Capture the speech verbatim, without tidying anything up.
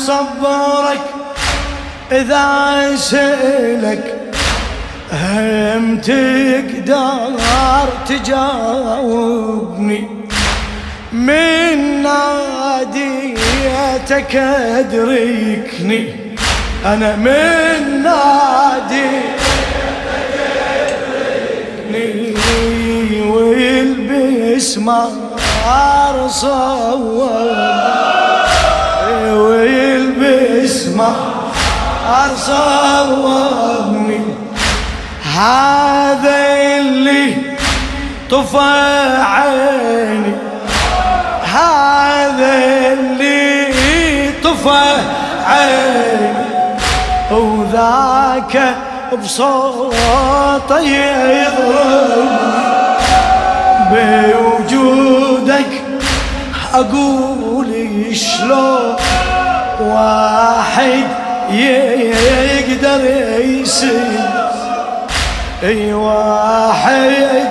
صبرك إذا سألك هم تقدر تجاوبني، من ناديتك أدركني، أنا من ناديتك أدركني، والبس مار صوبني، والبس مار صوبني، هذا اللي طفى عيني، هذا اللي طفى عيني، وذاك بصوته يضربني، بوجودك أقول شلون واحد يقدر يسير، اي واحد